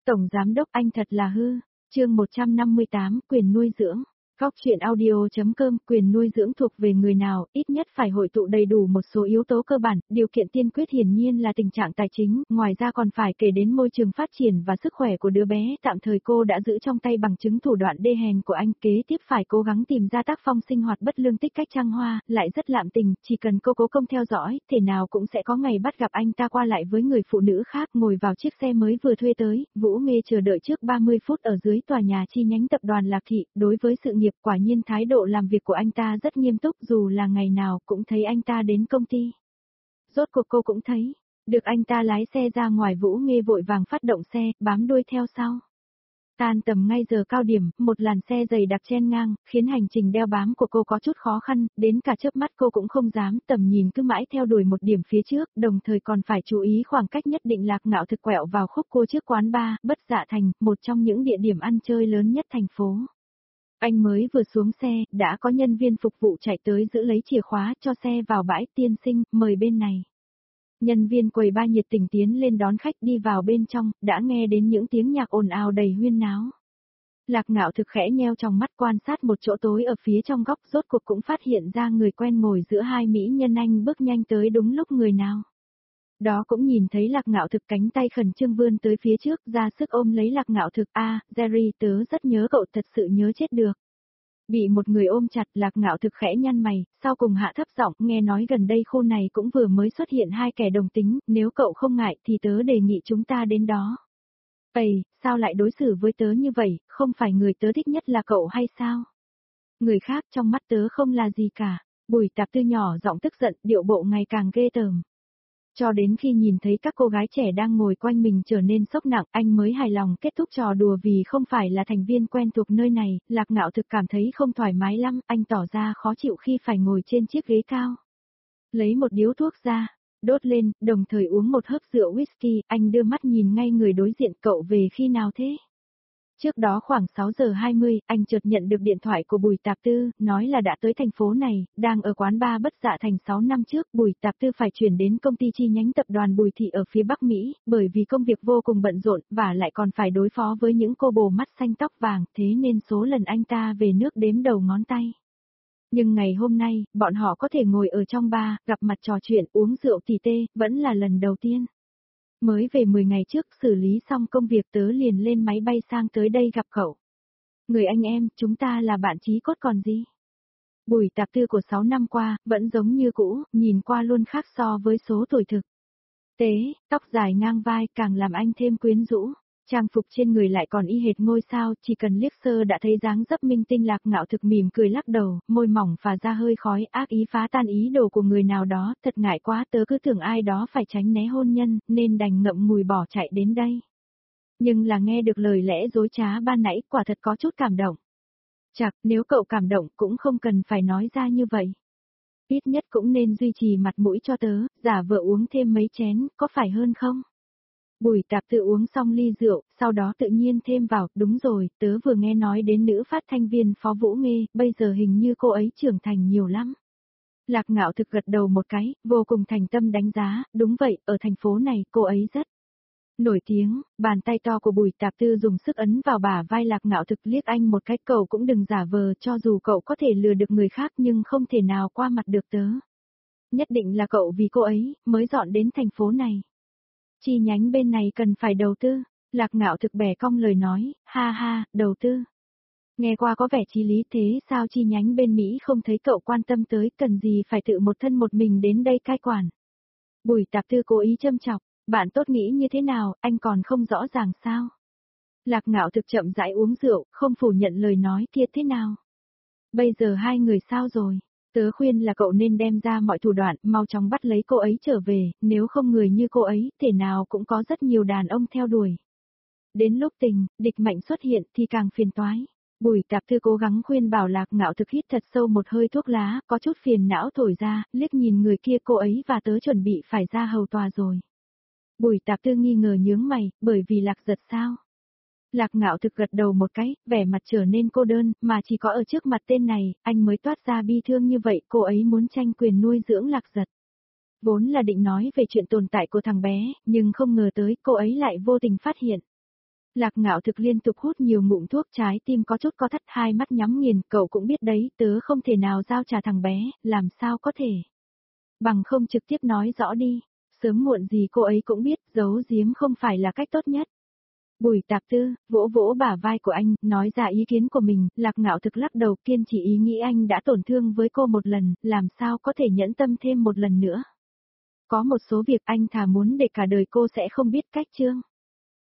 Tổng giám đốc anh thật là hư. Chương 158, quyền nuôi dưỡng. Góc truyện audio.com. Quyền nuôi dưỡng thuộc về người nào, ít nhất phải hội tụ đầy đủ một số yếu tố cơ bản, điều kiện tiên quyết hiển nhiên là tình trạng tài chính, ngoài ra còn phải kể đến môi trường phát triển và sức khỏe của đứa bé. Tạm thời cô đã giữ trong tay bằng chứng thủ đoạn đê hèn của anh, kế tiếp phải cố gắng tìm ra tác phong sinh hoạt bất lương tích cách trăng hoa, lại rất lạm tình, chỉ cần cô cố công theo dõi, thể nào cũng sẽ có ngày bắt gặp anh ta qua lại với người phụ nữ khác, ngồi vào chiếc xe mới vừa thuê tới. Vũ Nghê chờ đợi trước 30 phút ở dưới tòa nhà chi nhánh tập đoàn Lạc Thị, đối với sự nghiệp quả nhiên thái độ làm việc của anh ta rất nghiêm túc, dù là ngày nào cũng thấy anh ta đến công ty. Rốt cuộc cô cũng thấy, được anh ta lái xe ra ngoài. Vũ Nghê vội vàng phát động xe, bám đuôi theo sau. Tan tầm ngay giờ cao điểm, một làn xe dày đặc chen ngang, khiến hành trình đeo bám của cô có chút khó khăn, đến cả chớp mắt cô cũng không dám, tầm nhìn cứ mãi theo đuổi một điểm phía trước, đồng thời còn phải chú ý khoảng cách nhất định. Lạc Ngạo Thực quẹo vào khúc cua trước quán bar, Bất Dạ Thành, một trong những địa điểm ăn chơi lớn nhất thành phố. Anh mới vừa xuống xe, đã có nhân viên phục vụ chạy tới giữ lấy chìa khóa cho xe vào bãi. Tiên sinh, mời bên này. Nhân viên quầy bar nhiệt tình tiến lên đón khách. Đi vào bên trong, đã nghe đến những tiếng nhạc ồn ào đầy huyên náo. Lạc Ngạo Thực khẽ nheo trong mắt quan sát một chỗ tối ở phía trong góc, rốt cuộc cũng phát hiện ra người quen ngồi giữa hai mỹ nhân. Anh bước nhanh tới đúng lúc người nào đó cũng nhìn thấy Lạc Ngạo Thực, cánh tay khẩn trương vươn tới phía trước, ra sức ôm lấy Lạc Ngạo Thực. Jerry, tớ rất nhớ cậu, thật sự nhớ chết được. Bị một người ôm chặt, Lạc Ngạo Thực khẽ nhăn mày, sau cùng hạ thấp giọng, nghe nói gần đây khu này cũng vừa mới xuất hiện hai kẻ đồng tính, nếu cậu không ngại thì tớ đề nghị chúng ta đến đó. Ây, sao lại đối xử với tớ như vậy, không phải người tớ thích nhất là cậu hay sao? Người khác trong mắt tớ không là gì cả. Bùi Tạp Tư nhỏ giọng tức giận, điệu bộ ngày càng ghê tởm. Cho đến khi nhìn thấy các cô gái trẻ đang ngồi quanh mình trở nên sốc nặng, anh mới hài lòng kết thúc trò đùa. Vì không phải là thành viên quen thuộc nơi này, Lạc Ngạo Thực cảm thấy không thoải mái lắm, anh tỏ ra khó chịu khi phải ngồi trên chiếc ghế cao. Lấy một điếu thuốc ra, đốt lên, đồng thời uống một hớp rượu whisky. Anh đưa mắt nhìn ngay người đối diện, cậu về khi nào thế? Trước đó khoảng 6 giờ 20, anh chợt nhận được điện thoại của Bùi Tạp Tư, nói là đã tới thành phố này, đang ở quán bar Bất Dạ Thành. 6 năm trước, Bùi Tạp Tư phải chuyển đến công ty chi nhánh tập đoàn Bùi Thị ở phía Bắc Mỹ, bởi vì công việc vô cùng bận rộn, và lại còn phải đối phó với những cô bồ mắt xanh tóc vàng, thế nên số lần anh ta về nước đếm đầu ngón tay. Nhưng ngày hôm nay, bọn họ có thể ngồi ở trong bar, gặp mặt trò chuyện, uống rượu tỉ tê, vẫn là lần đầu tiên. Mới về 10 ngày trước, xử lý xong công việc tớ liền lên máy bay sang tới đây gặp cậu. Người anh em, chúng ta là bạn chí cốt còn gì. Bùi Tạp Tư của 6 năm qua, vẫn giống như cũ, nhìn qua luôn khác so với số tuổi thực. Tế, tóc dài ngang vai càng làm anh thêm quyến rũ. Trang phục trên người lại còn y hệt ngôi sao, chỉ cần liếc sơ đã thấy dáng dấp minh tinh. Lạc Ngạo Thực mỉm cười lắc đầu, môi mỏng phả ra hơi khói, ác ý phá tan ý đồ của người nào đó. Thật ngại quá, tớ cứ tưởng ai đó phải tránh né hôn nhân, nên đành ngậm ngùi bỏ chạy đến đây. Nhưng là nghe được lời lẽ dối trá ban nãy, quả thật có chút cảm động. Chặt, nếu cậu cảm động cũng không cần phải nói ra như vậy. Ít nhất cũng nên duy trì mặt mũi cho tớ, giả vờ uống thêm mấy chén, có phải hơn không? Bùi Tạp Tự uống xong ly rượu, sau đó tự nhiên thêm vào, đúng rồi, tớ vừa nghe nói đến nữ phát thanh viên Phó Vũ Nghê, bây giờ hình như cô ấy trưởng thành nhiều lắm. Lạc Ngạo Thực gật đầu một cái, vô cùng thành tâm đánh giá, đúng vậy, ở thành phố này cô ấy rất nổi tiếng. Bàn tay to của Bùi Tạp Tư dùng sức ấn vào bả vai Lạc Ngạo Thực, liếc anh một cái, cậu cũng đừng giả vờ, cho dù cậu có thể lừa được người khác nhưng không thể nào qua mặt được tớ. Nhất định là cậu vì cô ấy, mới dọn đến thành phố này. Chi nhánh bên này cần phải đầu tư. Lạc Ngạo Thực bẻ cong lời nói, ha ha, đầu tư. Nghe qua có vẻ chí lý, thế sao chi nhánh bên Mỹ không thấy cậu quan tâm tới, cần gì phải tự một thân một mình đến đây cai quản. Bùi Tạp Tư cố ý châm chọc, bạn tốt nghĩ như thế nào, anh còn không rõ ràng sao? Lạc Ngạo Thực chậm rãi uống rượu, không phủ nhận lời nói kia. Thế nào? Bây giờ hai người sao rồi? Tớ khuyên là cậu nên đem ra mọi thủ đoạn, mau chóng bắt lấy cô ấy trở về, nếu không người như cô ấy, thể nào cũng có rất nhiều đàn ông theo đuổi. Đến lúc địch mạnh xuất hiện thì càng phiền toái. Bùi Tạp Tư cố gắng khuyên bảo. Lạc Ngạo Thực hít thật sâu một hơi thuốc lá, có chút phiền não thổi ra, liếc nhìn người kia, cô ấy và tớ chuẩn bị phải ra hầu tòa rồi. Bùi Tạp Tư nghi ngờ nhướng mày, bởi vì Lạc Giật sao? Lạc Ngạo Thực gật đầu một cái, vẻ mặt trở nên cô đơn, mà chỉ có ở trước mặt tên này, anh mới toát ra bi thương như vậy. Cô ấy muốn tranh quyền nuôi dưỡng Lạc Giật. Vốn là định nói về chuyện tồn tại của thằng bé, nhưng không ngờ tới cô ấy lại vô tình phát hiện. Lạc Ngạo Thực liên tục hút nhiều ngụm thuốc, trái tim có chút co thắt, hai mắt nhắm nghiền, cậu cũng biết đấy, tớ không thể nào giao trà thằng bé, làm sao có thể. Bằng không trực tiếp nói rõ đi, sớm muộn gì cô ấy cũng biết, giấu giếm không phải là cách tốt nhất. Bùi Tạp Tư, vỗ vỗ bả vai của anh, nói ra ý kiến của mình, Lạc Ngạo Thực lắc đầu, kiên trì ý nghĩ anh đã tổn thương với cô một lần, làm sao có thể nhẫn tâm thêm một lần nữa. Có một số việc anh thà muốn để cả đời cô sẽ không biết cách chương.